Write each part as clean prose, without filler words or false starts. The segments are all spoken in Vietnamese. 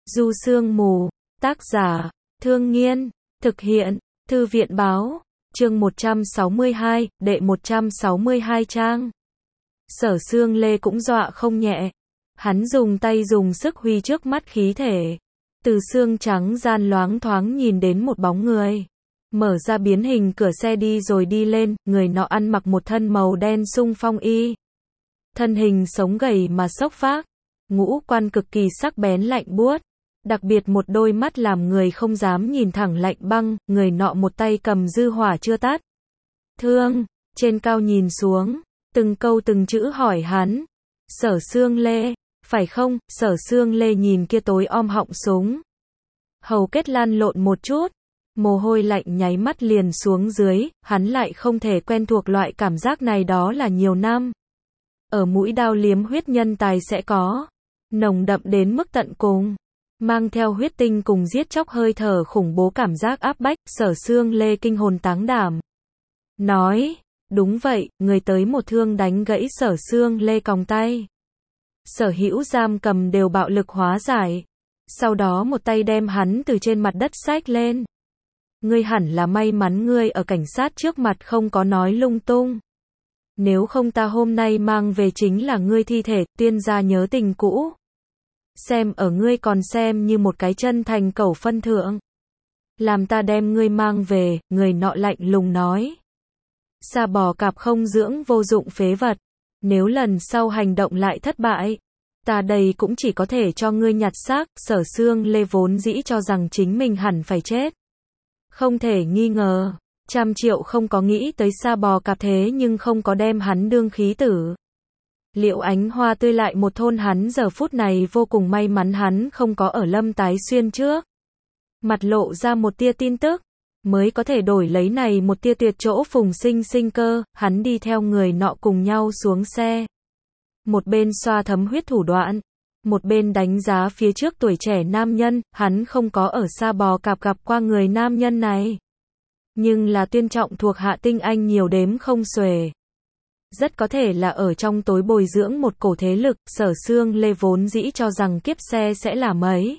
Du Sương Mù, tác giả, Thương Nghiên, thực hiện, Thư viện báo, chương 162, đệ 162 trang. Sở Sương Lê cũng dọa không nhẹ. Hắn dùng tay dùng sức huy trước mắt khí thể. Từ xương trắng gian loáng thoáng nhìn đến một bóng người. Mở ra biến hình cửa xe đi rồi đi lên, người nọ ăn mặc một thân màu đen xung phong y. Thân hình sống gầy mà xốc phác, ngũ quan cực kỳ sắc bén lạnh buốt. Đặc biệt một đôi mắt làm người không dám nhìn thẳng lạnh băng, người nọ một tay cầm dư hỏa chưa tắt. Thương, trên cao nhìn xuống, từng câu từng chữ hỏi hắn. Sở Sương Lê, phải không? Sở Sương Lê nhìn kia tối om họng súng. Hầu kết lăn lộn một chút, mồ hôi lạnh nháy mắt liền xuống dưới, hắn lại không thể quen thuộc loại cảm giác này đó là nhiều năm. Ở mũi đao liếm huyết nhân tài sẽ có, nồng đậm đến mức tận cùng. Mang theo huyết tinh cùng giết chóc hơi thở khủng bố cảm giác áp bách, Sở Sương Lê kinh hồn táng đảm. Nói, đúng vậy, người tới một thương đánh gãy Sở Sương Lê còng tay. Sở hữu giam cầm đều bạo lực hóa giải. Sau đó một tay đem hắn từ trên mặt đất xách lên. Ngươi hẳn là may mắn ngươi ở cảnh sát trước mặt không có nói lung tung. Nếu không ta hôm nay mang về chính là ngươi thi thể, tiên gia nhớ tình cũ. Xem ở ngươi còn xem như một cái chân thành cẩu phân thượng. Làm ta đem ngươi mang về, người nọ lạnh lùng nói. Sa bò cạp không dưỡng vô dụng phế vật. Nếu lần sau hành động lại thất bại, ta đây cũng chỉ có thể cho ngươi nhặt xác. Sở Sương Lê vốn dĩ cho rằng chính mình hẳn phải chết. Không thể nghi ngờ, 100 triệu không có nghĩ tới sa bò cạp thế nhưng không có đem hắn đương khí tử. Liệu Ánh Hoa tươi lại một thôn hắn giờ phút này vô cùng may mắn hắn không có ở Lâm Tái Xuyên trước. Mặt lộ ra một tia tin tức, mới có thể đổi lấy này một tia tuyệt chỗ phùng sinh sinh cơ, hắn đi theo người nọ cùng nhau xuống xe. Một bên xoa thấm huyết thủ đoạn, một bên đánh giá phía trước tuổi trẻ nam nhân, hắn không có ở sa bò cạp gặp qua người nam nhân này. Nhưng là tuyên trọng thuộc hạ tinh anh nhiều đếm không xuể. Rất có thể là ở trong tối bồi dưỡng một cổ thế lực, Sở Sương Lê vốn dĩ cho rằng kiếp xe sẽ là mấy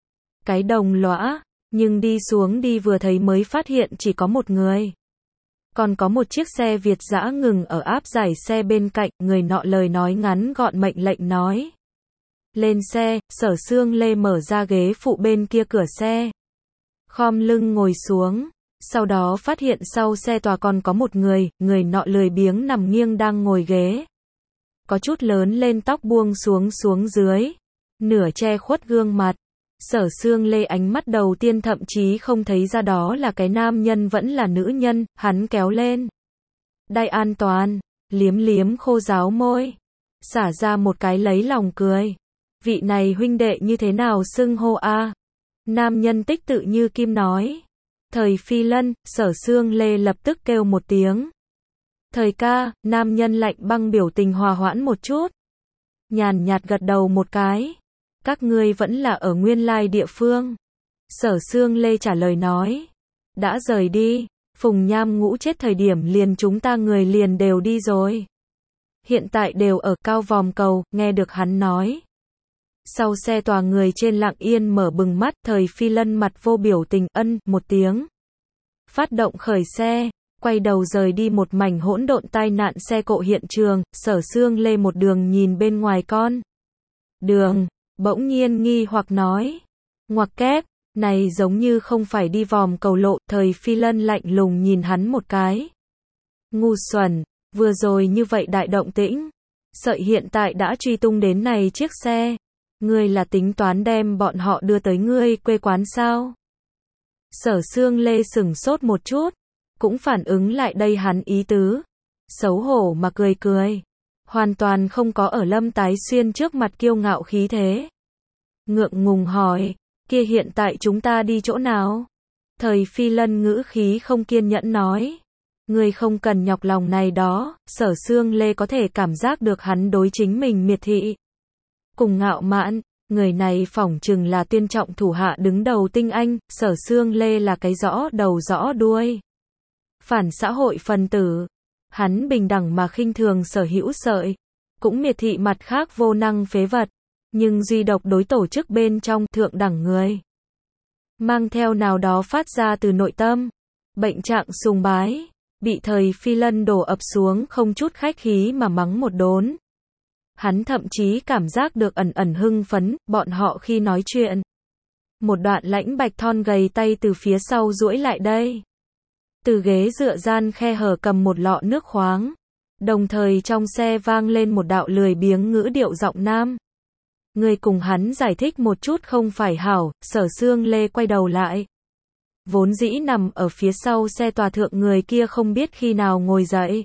cái đồng lõa, nhưng đi xuống đi vừa thấy mới phát hiện chỉ có một người. Còn có một chiếc xe Việt dã ngừng ở áp giải xe bên cạnh, người nọ lời nói ngắn gọn mệnh lệnh nói. Lên xe, Sở Sương Lê mở ra ghế phụ bên kia cửa xe. Khom lưng ngồi xuống. Sau đó phát hiện sau xe tòa còn có một người, người nọ lười biếng nằm nghiêng đang ngồi ghế. Có chút lớn lên tóc buông xuống dưới. Nửa che khuất gương mặt. Sở Sương Lê ánh mắt đầu tiên thậm chí không thấy ra đó là cái nam nhân vẫn là nữ nhân, hắn kéo lên. Đai an toàn, liếm khô ráo môi. Xả ra một cái lấy lòng cười. Vị này huynh đệ như thế nào xưng hô a? Nam nhân tích tự như kim nói. Thời Phi Lân, Sở Sương Lê lập tức kêu một tiếng. Thời ca, nam nhân lạnh băng biểu tình hòa hoãn một chút. Nhàn nhạt gật đầu một cái. Các ngươi vẫn là ở nguyên lai địa phương. Sở Sương Lê trả lời nói. Đã rời đi, Phùng Nham Ngũ chết thời điểm liền chúng ta người liền đều đi rồi. Hiện tại đều ở Cao Vòm Cầu, nghe được hắn nói. Sau xe tòa người trên lặng yên mở bừng mắt, Thời Phi Lân mặt vô biểu tình ân một tiếng. Phát động khởi xe, quay đầu rời đi một mảnh hỗn độn tai nạn xe cộ hiện trường, Sở Sương Lê một đường nhìn bên ngoài con. Đường, bỗng nhiên nghi hoặc nói. Ngoặc kép, này giống như không phải đi Vòm Cầu lộ, Thời Phi Lân lạnh lùng nhìn hắn một cái. Ngu xuẩn, vừa rồi như vậy đại động tĩnh. Sợi hiện tại đã truy tung đến này chiếc xe. Ngươi là tính toán đem bọn họ đưa tới ngươi quê quán sao? Sở Sương Lê sửng sốt một chút, cũng phản ứng lại đây hắn ý tứ. Xấu hổ mà cười. Hoàn toàn không có ở Lâm Tái Xuyên trước mặt kiêu ngạo khí thế. Ngượng ngùng hỏi, kia hiện tại chúng ta đi chỗ nào? Thời Phi Lân ngữ khí không kiên nhẫn nói. Ngươi không cần nhọc lòng này đó, Sở Sương Lê có thể cảm giác được hắn đối chính mình miệt thị. Cùng ngạo mạn, người này phỏng chừng là tuyên trọng thủ hạ đứng đầu tinh anh, Sở Sương Lê là cái rõ đầu rõ đuôi. Phản xã hội phân tử, hắn bình đẳng mà khinh thường sở hữu sợi, cũng miệt thị mặt khác vô năng phế vật. Nhưng duy độc đối tổ chức bên trong thượng đẳng người. Mang theo nào đó phát ra từ nội tâm. Bệnh trạng sùng bái. Bị thời Phi Lân đổ ập xuống không chút khách khí mà mắng một đốn. Hắn thậm chí cảm giác được ẩn ẩn hưng phấn, bọn họ khi nói chuyện. Một đoạn lãnh bạch thon gầy tay từ phía sau duỗi lại đây. Từ ghế dựa gian khe hở cầm một lọ nước khoáng. Đồng thời trong xe vang lên một đạo lười biếng ngữ điệu giọng nam. Người cùng hắn giải thích một chút không phải hảo, Sở Xương Lê quay đầu lại. Vốn dĩ nằm ở phía sau xe tòa thượng người kia không biết khi nào ngồi dậy.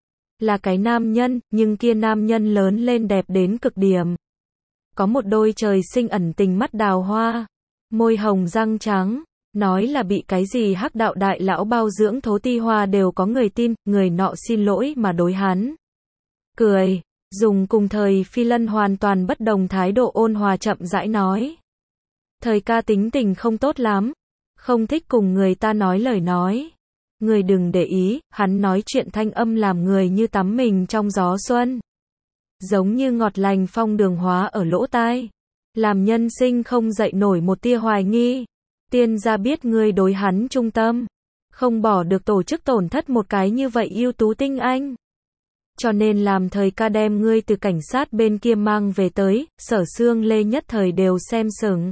Là cái nam nhân, nhưng kia nam nhân lớn lên đẹp đến cực điểm. Có một đôi trời sinh ẩn tình mắt đào hoa, môi hồng răng trắng, nói là bị cái gì hắc đạo đại lão bao dưỡng thố ti hoa đều có người tin, người nọ xin lỗi mà đối hắn. Cười, dùng cùng thời Phi Lân hoàn toàn bất đồng thái độ ôn hòa chậm rãi nói. Thời ca tính tình không tốt lắm, không thích cùng người ta nói lời nói. Người đừng để ý, hắn nói chuyện thanh âm làm người như tắm mình trong gió xuân. Giống như ngọt lành phong đường hóa ở lỗ tai. Làm nhân sinh không dậy nổi một tia hoài nghi. Tiên gia biết ngươi đối hắn trung tâm. Không bỏ được tổ chức tổn thất một cái như vậy ưu tú tinh anh. Cho nên làm thời ca đem ngươi từ cảnh sát bên kia mang về tới, Sở Xương Lê nhất thời đều xem sững.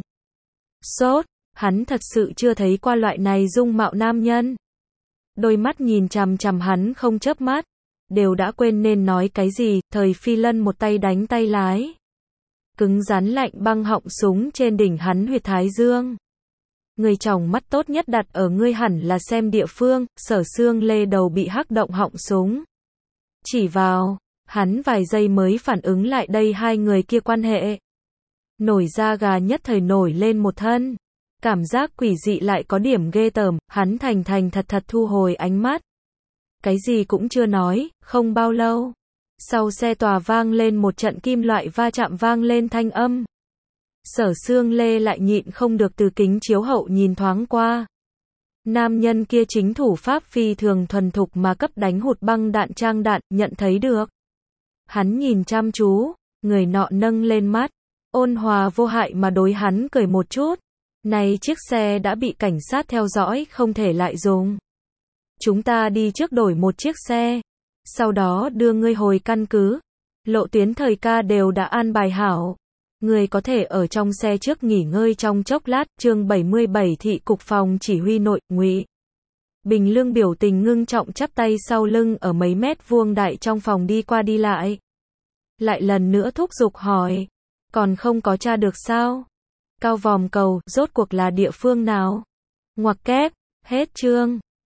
Sốt, hắn thật sự chưa thấy qua loại này dung mạo nam nhân. Đôi mắt nhìn chằm chằm hắn không chớp mắt, đều đã quên nên nói cái gì, thời Phi Lân một tay đánh tay lái. Cứng rắn lạnh băng họng súng trên đỉnh hắn huyệt thái dương. Người tròng mắt tốt nhất đặt ở ngươi hẳn là xem địa phương, Sở Xương Lê đầu bị hắc động họng súng. Chỉ vào, hắn vài giây mới phản ứng lại đây hai người kia quan hệ. Nổi da gà nhất thời nổi lên một thân. Cảm giác quỷ dị lại có điểm ghê tởm, hắn thành thật thật thu hồi ánh mắt. Cái gì cũng chưa nói, không bao lâu. Sau xe tòa vang lên một trận kim loại va chạm vang lên thanh âm. Sở Xương Lê lại nhịn không được từ kính chiếu hậu nhìn thoáng qua. Nam nhân kia chính thủ pháp phi thường thuần thục mà cấp đánh hụt băng đạn trang đạn, nhận thấy được. Hắn nhìn chăm chú, người nọ nâng lên mắt, ôn hòa vô hại mà đối hắn cười một chút. Này chiếc xe đã bị cảnh sát theo dõi, không thể lại dùng. Chúng ta đi trước đổi một chiếc xe, sau đó đưa ngươi hồi căn cứ. Lộ tuyến thời ca đều đã an bài hảo. Ngươi có thể ở trong xe trước nghỉ ngơi trong chốc lát. Chương 77 Thị cục phòng chỉ huy nội, Ngụy Bình Lương biểu tình ngưng trọng chắp tay sau lưng ở mấy mét vuông đại trong phòng đi qua đi lại. Lại lần nữa thúc giục hỏi. Còn không có tra được sao? Cao Vòm Cầu, rốt cuộc là địa phương nào? Ngoặc kép, hết chương.